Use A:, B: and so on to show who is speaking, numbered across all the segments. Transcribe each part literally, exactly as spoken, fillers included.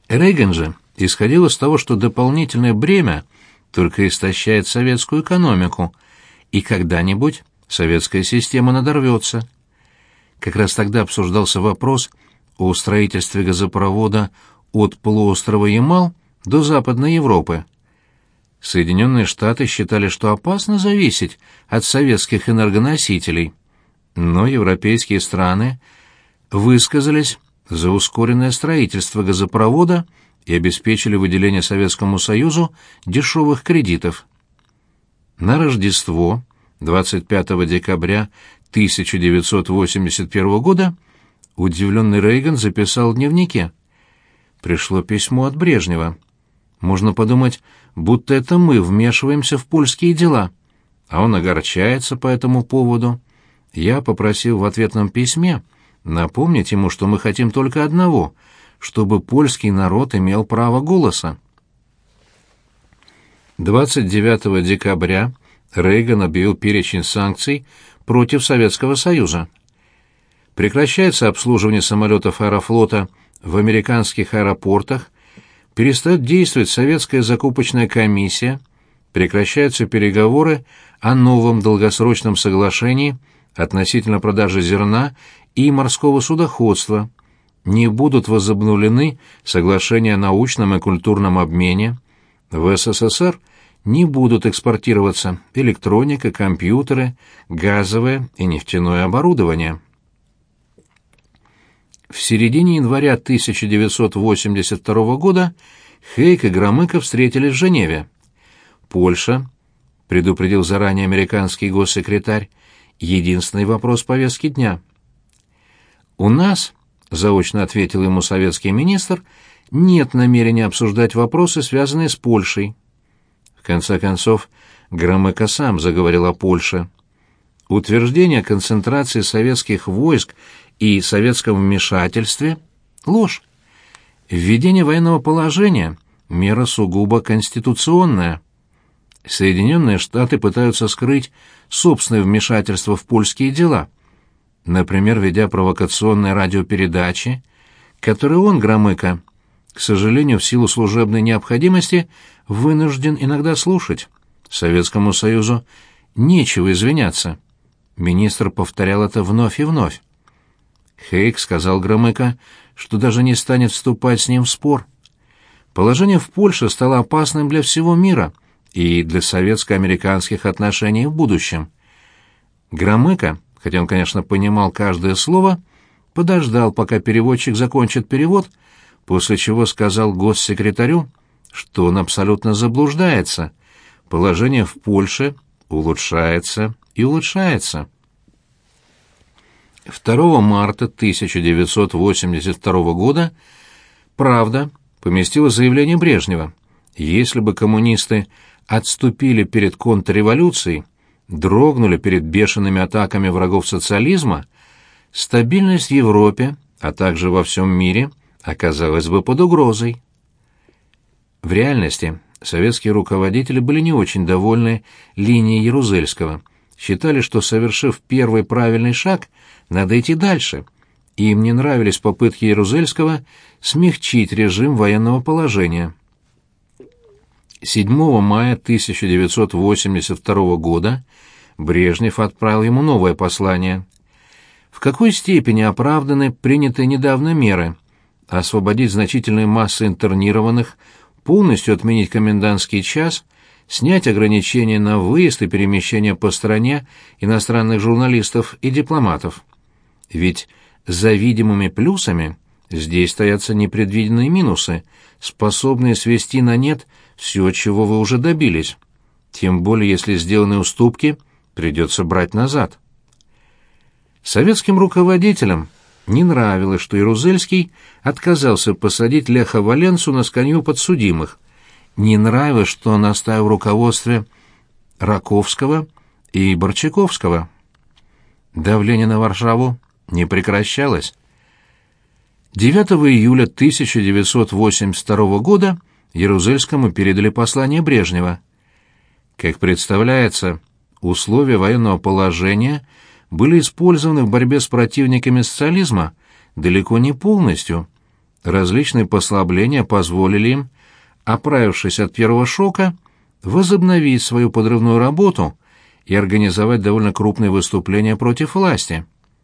A: Рейган же исходил из того, что дополнительное бремя только истощает советскую экономику, и когда-нибудь советская система надорвется. Как раз тогда обсуждался вопрос о строительстве газопровода от полуострова Ямал до Западной Европы. Соединенные Штаты считали, что опасно зависеть от советских энергоносителей, но европейские страны высказались за ускоренное строительство газопровода и обеспечили выделение Советскому Союзу дешевых кредитов. На Рождество, двадцать пятого декабря тысяча девятьсот восемьдесят первого года, удивленный Рейган записал в дневнике: «Пришло письмо от Брежнева. Можно подумать, будто это мы вмешиваемся в польские дела, а он огорчается по этому поводу. Я попросил в ответном письме напомнить ему, что мы хотим только одного — чтобы польский народ имел право голоса». двадцать девятого декабря Рейган объявил перечень санкций против Советского Союза. Прекращается обслуживание самолетов Аэрофлота в американских аэропортах, перестает действовать советская закупочная комиссия, прекращаются переговоры о новом долгосрочном соглашении относительно продажи зерна и морского судоходства, не будут возобновлены соглашения о научном и культурном обмене, в СССР не будут экспортироваться электроника, компьютеры, газовое и нефтяное оборудование. В середине января тысяча девятьсот восемьдесят второго года Хейк и Громыко встретились в Женеве. Польша, предупредил заранее американский госсекретарь, единственный вопрос повестки дня. «У нас, — заочно ответил ему советский министр, — нет намерения обсуждать вопросы, связанные с Польшей». В конце концов, Громыко сам заговорил о Польше. Утверждение концентрации советских войск и советском вмешательстве — ложь. Введение военного положения — мера сугубо конституционная. Соединенные Штаты пытаются скрыть собственное вмешательство в польские дела, например, ведя провокационные радиопередачи, которые он, Громыко, к сожалению, в силу служебной необходимости, вынужден иногда слушать. Советскому Союзу нечего извиняться. Министр повторял это вновь и вновь. Хейк сказал Громыко, что даже не станет вступать с ним в спор. Положение в Польше стало опасным для всего мира и для советско-американских отношений в будущем. Громыко, хотя он, конечно, понимал каждое слово, подождал, пока переводчик закончит перевод, после чего сказал госсекретарю, что он абсолютно заблуждается. Положение в Польше улучшается и улучшается. второго марта тысяча девятьсот восемьдесят второго года «Правда» поместила заявление Брежнева: если бы коммунисты отступили перед контрреволюцией, дрогнули перед бешеными атаками врагов социализма, стабильность в Европе, а также во всем мире, оказалась бы под угрозой. В реальности советские руководители были не очень довольны линией Ярузельского, считали, что, совершив первый правильный шаг, надо идти дальше. Им не нравились попытки Ярузельского смягчить режим военного положения. седьмого мая тысяча девятьсот восемьдесят второго года Брежнев отправил ему новое послание. В какой степени оправданы принятые недавно меры освободить значительные массы интернированных, полностью отменить комендантский час, снять ограничения на выезд и перемещение по стране иностранных журналистов и дипломатов? Ведь за видимыми плюсами здесь стоятся непредвиденные минусы, способные свести на нет все, чего вы уже добились. Тем более, если сделаны уступки, придется брать назад. Советским руководителям не нравилось, что Ярузельский отказался посадить Леха Валенсу на скамью подсудимых. Не нравилось, что он оставил в руководстве Раковского и Борчаковского. Давление на Варшаву не прекращалось. девятого июля тысяча девятьсот восемьдесят второго года Ярузельскому передали послание Брежнева. Как представляется, условия военного положения были использованы в борьбе с противниками социализма далеко не полностью, различные послабления позволили им, оправившись от первого шока, возобновить свою подрывную работу и организовать довольно крупные выступления против власти.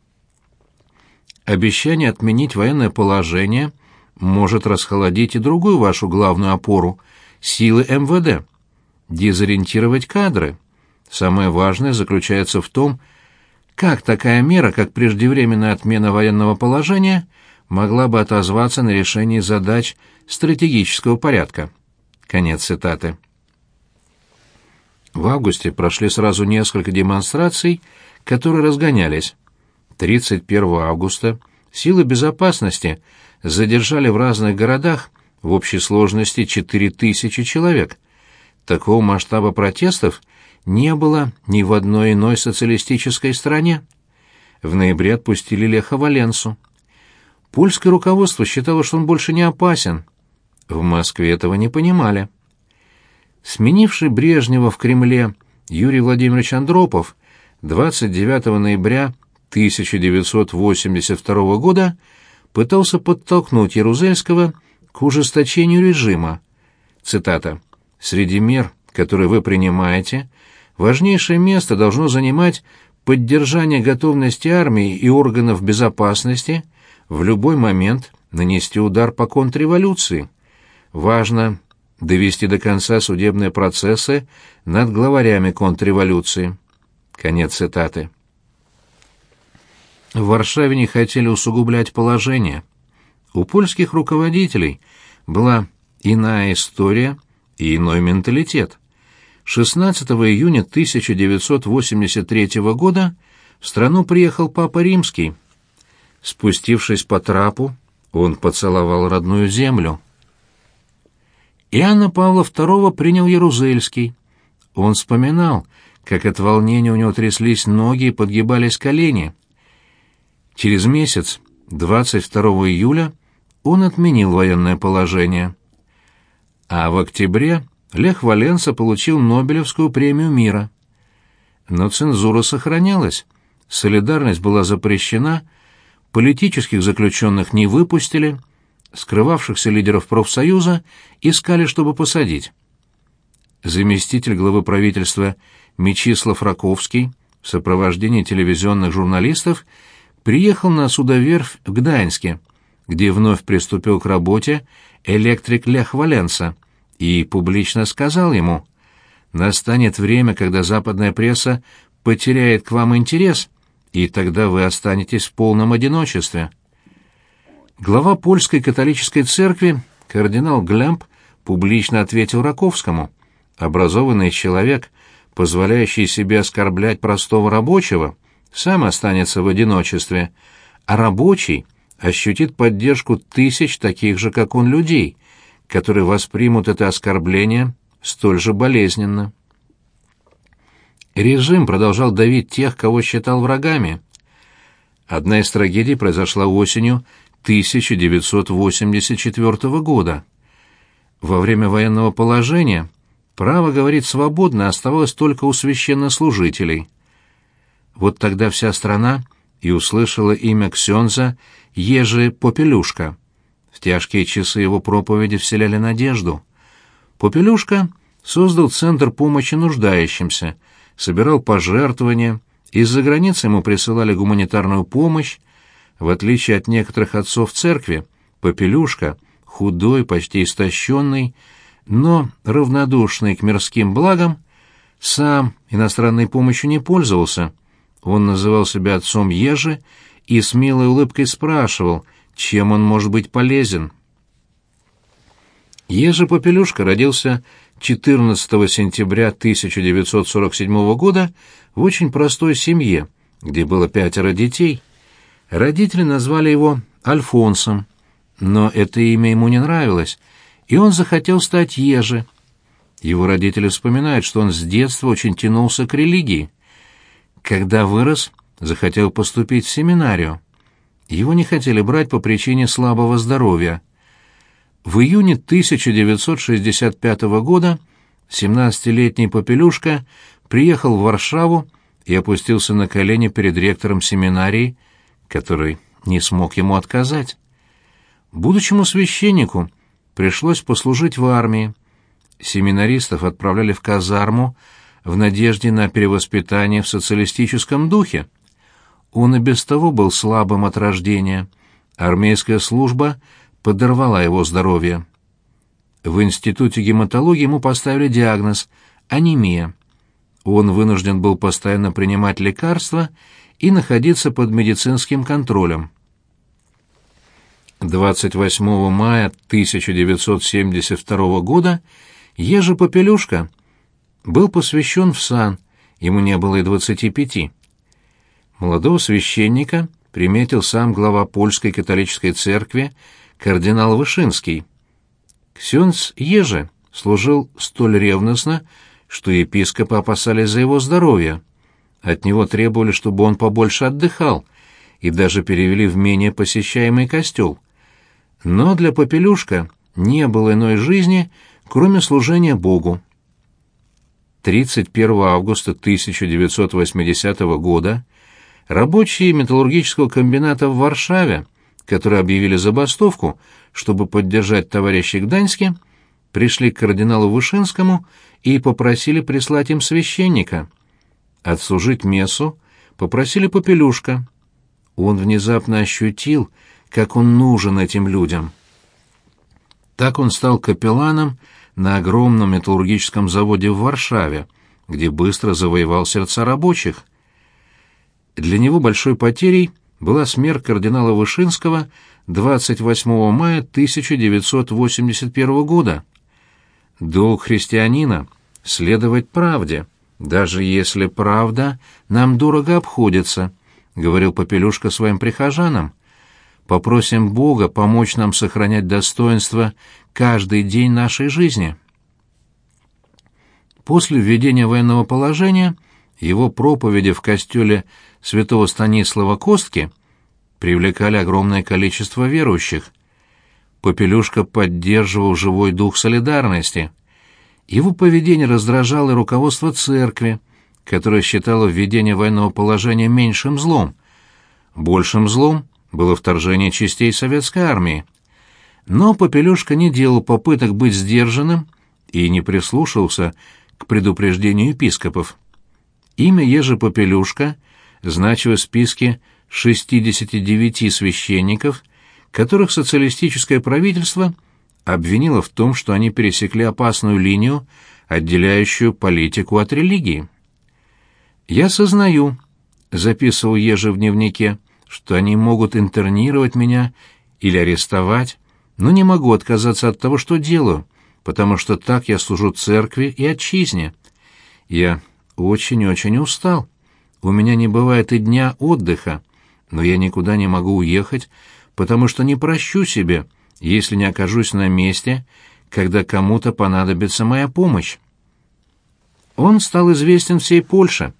A: Обещание отменить военное положение может расхолодить и другую вашу главную опору — силы эм вэ дэ, дезориентировать кадры. Самое важное заключается в том, как такая мера, как преждевременная отмена военного положения, могла бы отозваться на решении задач стратегического порядка. Конец цитаты. В августе прошли сразу несколько демонстраций, которые разгонялись. тридцать первого августа силы безопасности задержали в разных городах в общей сложности четыре тысячи человек. Такого масштаба протестов не было ни в одной иной социалистической стране. В ноябре отпустили Леха Валенсу. Польское руководство считало, что он больше не опасен. В Москве этого не понимали. Сменивший Брежнева в Кремле Юрий Владимирович Андропов двадцать девятого ноября тысяча девятьсот восемьдесят второго года пытался подтолкнуть Ярузельского к ужесточению режима. Цитата. «Среди мер, которые вы принимаете, важнейшее место должно занимать поддержание готовности армии и органов безопасности в любой момент нанести удар по контрреволюции. Важно довести до конца судебные процессы над главарями контрреволюции». Конец цитаты. В Варшаве не хотели усугублять положение. У польских руководителей была иная история и иной менталитет. шестнадцатого июня тысяча девятьсот восемьдесят третьего года в страну приехал Папа Римский. Спустившись по трапу, он поцеловал родную землю. Иоанна Павла второго принял Ярузельский. Он вспоминал, как от волнения у него тряслись ноги и подгибались колени. Через месяц, двадцать второго июля, он отменил военное положение. А в октябре Лех Валенса получил Нобелевскую премию мира. Но цензура сохранялась, солидарность была запрещена, политических заключенных не выпустили, скрывавшихся лидеров профсоюза искали, чтобы посадить. Заместитель главы правительства Мечислав Раковский в сопровождении телевизионных журналистов приехал на судоверфь в Гданьске, где вновь приступил к работе электрик Лех Валенса, и публично сказал ему: «Настанет время, когда западная пресса потеряет к вам интерес, и тогда вы останетесь в полном одиночестве». Глава польской католической церкви, кардинал Глемп, публично ответил Раковскому: «Образованный человек, позволяющий себе оскорблять простого рабочего, сам останется в одиночестве, а рабочий ощутит поддержку тысяч таких же, как он, людей, которые воспримут это оскорбление столь же болезненно». Режим продолжал давить тех, кого считал врагами. Одна из трагедий произошла осенью тысяча девятьсот восемьдесят четвёртого года. Во время военного положения право говорить свободно оставалось только у священнослужителей. Вот тогда вся страна и услышала имя ксёндза Ежи Попелюшка. В тяжкие часы его проповеди вселяли надежду. Попелюшка создал центр помощи нуждающимся, собирал пожертвования, из-за границы ему присылали гуманитарную помощь. В отличие от некоторых отцов церкви, Попелюшка, худой, почти истощенный, но равнодушный к мирским благам, сам иностранной помощью не пользовался. Он называл себя отцом Ежи и с милой улыбкой спрашивал, чем он может быть полезен. Ежи Попелюшка родился четырнадцатого сентября тысяча девятьсот сорок седьмого года в очень простой семье, где было пятеро детей. Родители назвали его Альфонсом, но это имя ему не нравилось, и он захотел стать Ежи. Его родители вспоминают, что он с детства очень тянулся к религии. Когда вырос, захотел поступить в семинарию. Его не хотели брать по причине слабого здоровья. В июне тысяча девятьсот шестьдесят пятого года семнадцатилетний Попелюшка приехал в Варшаву и опустился на колени перед ректором семинарии, который не смог ему отказать. Будущему священнику пришлось послужить в армии. Семинаристов отправляли в казарму в надежде на перевоспитание в социалистическом духе. Он и без того был слабым от рождения. Армейская служба подорвала его здоровье. В институте гематологии ему поставили диагноз – анемия. Он вынужден был постоянно принимать лекарства и находиться под медицинским контролем. двадцать восьмого мая тысяча девятьсот семьдесят второго года Ежи Попелюшка был посвящен в сан, ему не было и двадцати пяти. Молодого священника приметил сам глава Польской католической церкви кардинал Вышинский. Ксенц Ежи служил столь ревностно, что епископы опасались за его здоровье. От него требовали, чтобы он побольше отдыхал, и даже перевели в менее посещаемый костел. Но для Попелюшка не было иной жизни, кроме служения Богу. тридцать первого августа тысяча девятьсот восьмидесятого года рабочие металлургического комбината в Варшаве, которые объявили забастовку, чтобы поддержать товарищей в Гданьске, пришли к кардиналу Вышинскому и попросили прислать им священника. Отслужить мессу попросили Попелюшка. Он внезапно ощутил, как он нужен этим людям. Так он стал капелланом на огромном металлургическом заводе в Варшаве, где быстро завоевал сердца рабочих. Для него большой потерей была смерть кардинала Вышинского двадцать восьмого мая тысяча девятьсот восемьдесят первого года. Долг христианина — следовать правде, даже если правда нам дорого обходится, — говорил Попелюшка своим прихожанам. Попросим Бога помочь нам сохранять достоинство каждый день нашей жизни. После введения военного положения его проповеди в костеле святого Станислава Костки привлекали огромное количество верующих. Попелюшка поддерживал живой дух солидарности. Его поведение раздражало руководство церкви, которое считало введение военного положения меньшим злом. Большим злом было вторжение частей советской армии. Но Попелюшка не делал попыток быть сдержанным и не прислушался к предупреждению епископов. Имя Ежи Попелюшка значило в списке шестидесяти девяти священников, которых социалистическое правительство обвинило в том, что они пересекли опасную линию, отделяющую политику от религии. «Я сознаю», — записывал Ежи в дневнике, — «что они могут интернировать меня или арестовать, но не могу отказаться от того, что делаю, потому что так я служу церкви и отчизне. Я очень-очень устал. У меня не бывает и дня отдыха, но я никуда не могу уехать, потому что не прощу себе, если не окажусь на месте, когда кому-то понадобится моя помощь». Он стал известен всей Польше.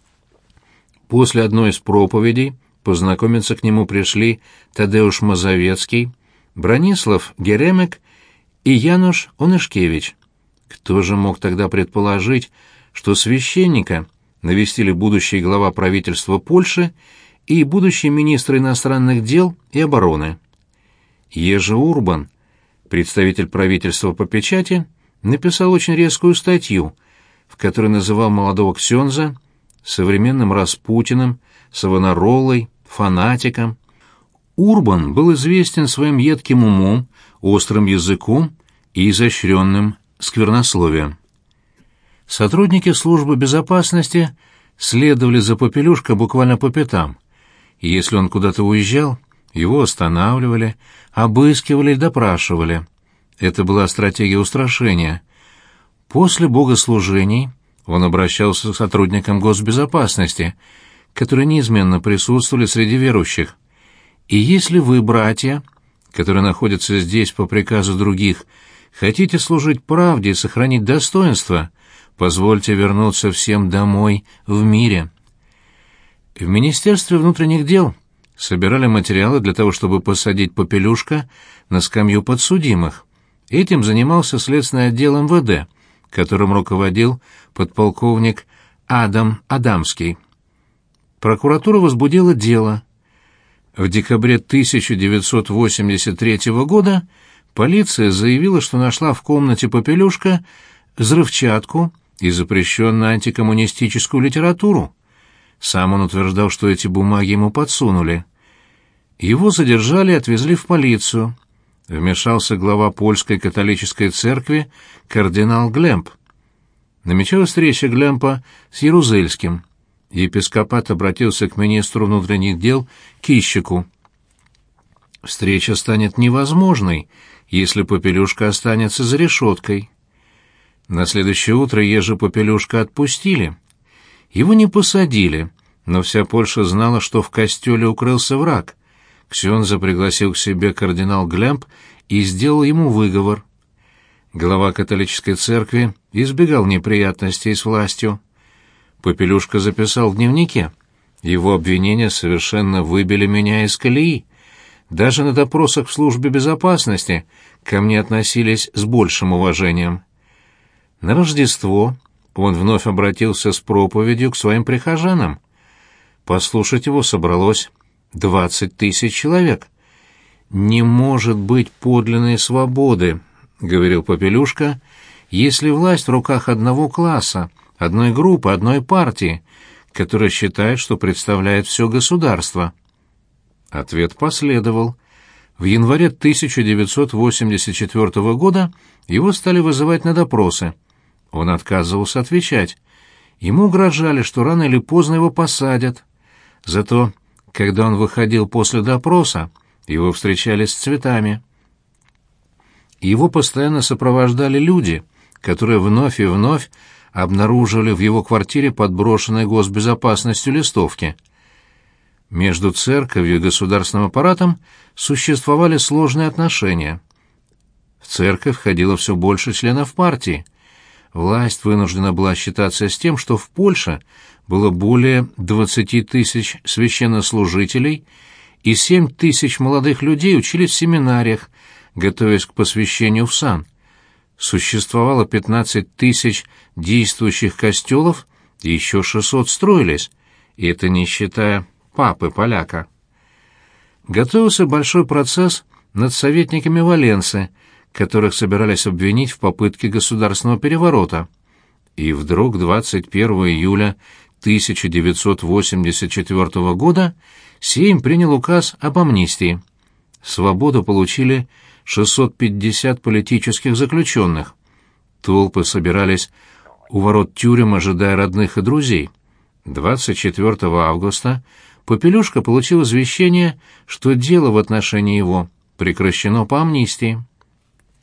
A: После одной из проповедей познакомиться к нему пришли Тадеуш Мазовецкий, Бронислав Геремек и Януш Онышкевич. Кто же мог тогда предположить, что священника навестили будущий глава правительства Польши и будущий министр иностранных дел и обороны? Ежи Урбан, представитель правительства по печати, написал очень резкую статью, в которой называл молодого ксенза современным Распутиным, Савонаролой, фанатиком. Урбан был известен своим едким умом, острым языком и изощренным сквернословием. Сотрудники службы безопасности следовали за Попелюшко буквально по пятам, и если он куда-то уезжал, его останавливали, обыскивали и допрашивали. Это была стратегия устрашения. После богослужений он обращался к сотрудникам госбезопасности, которые неизменно присутствовали среди верующих. «И если вы, братья, которые находятся здесь по приказу других, хотите служить правде и сохранить достоинство, позвольте вернуться всем домой в мире». В Министерстве внутренних дел собирали материалы для того, чтобы посадить Попелюшко на скамью подсудимых. Этим занимался следственный отдел эм вэ дэ, которым руководил подполковник Адам Адамский. Прокуратура возбудила дело. В декабре тысяча девятьсот восемьдесят третьего года полиция заявила, что нашла в комнате Попелюшка взрывчатку и запрещенную антикоммунистическую литературу. Сам он утверждал, что эти бумаги ему подсунули. Его задержали и отвезли в полицию. Вмешался глава польской католической церкви кардинал Глемп. Намечалась встреча Глемпа с Ярузельским. Епископат обратился к министру внутренних дел Кищику. Встреча станет невозможной, если Попелюшка останется за решеткой. На следующее утро Ежи Попелюшка отпустили. Его не посадили, но вся Польша знала, что в костеле укрылся враг. Ксенза пригласил к себе кардинал Глемп и сделал ему выговор. Глава католической церкви избегал неприятностей с властью. Попелюшка записал в дневнике: «Его обвинения совершенно выбили меня из колеи. Даже на допросах в службе безопасности ко мне относились с большим уважением». На Рождество он вновь обратился с проповедью к своим прихожанам. Послушать его собралось двадцать тысяч человек. «Не может быть подлинной свободы», — говорил Попелюшка, — «если власть в руках одного класса, одной группы, одной партии, которая считает, что представляет все государство». Ответ последовал. В январе тысяча девятьсот восемьдесят четвёртого года его стали вызывать на допросы. Он отказывался отвечать. Ему угрожали, что рано или поздно его посадят. Зато, когда он выходил после допроса, его встречали с цветами. Его постоянно сопровождали люди, которые вновь и вновь обнаруживали в его квартире подброшенные госбезопасностью листовки. Между церковью и государственным аппаратом существовали сложные отношения. В церковь входило все больше членов партии. Власть вынуждена была считаться с тем, что в Польше было более двадцати тысяч священнослужителей, и семь тысяч молодых людей учились в семинариях, готовясь к посвящению в сан. Существовало пятнадцать тысяч действующих костелов, и еще шестьсот строились, и это не считая папы-поляка. Готовился большой процесс над советниками Валенсы, которых собирались обвинить в попытке государственного переворота. И вдруг двадцать первого июля тысяча девятьсот восемьдесят четвёртого года Сейм принял указ об амнистии. Свободу получили шестьсот пятьдесят политических заключенных. Толпы собирались у ворот тюрем, ожидая родных и друзей. двадцать четвёртого августа Попелюшка получил извещение, что дело в отношении его прекращено по амнистии.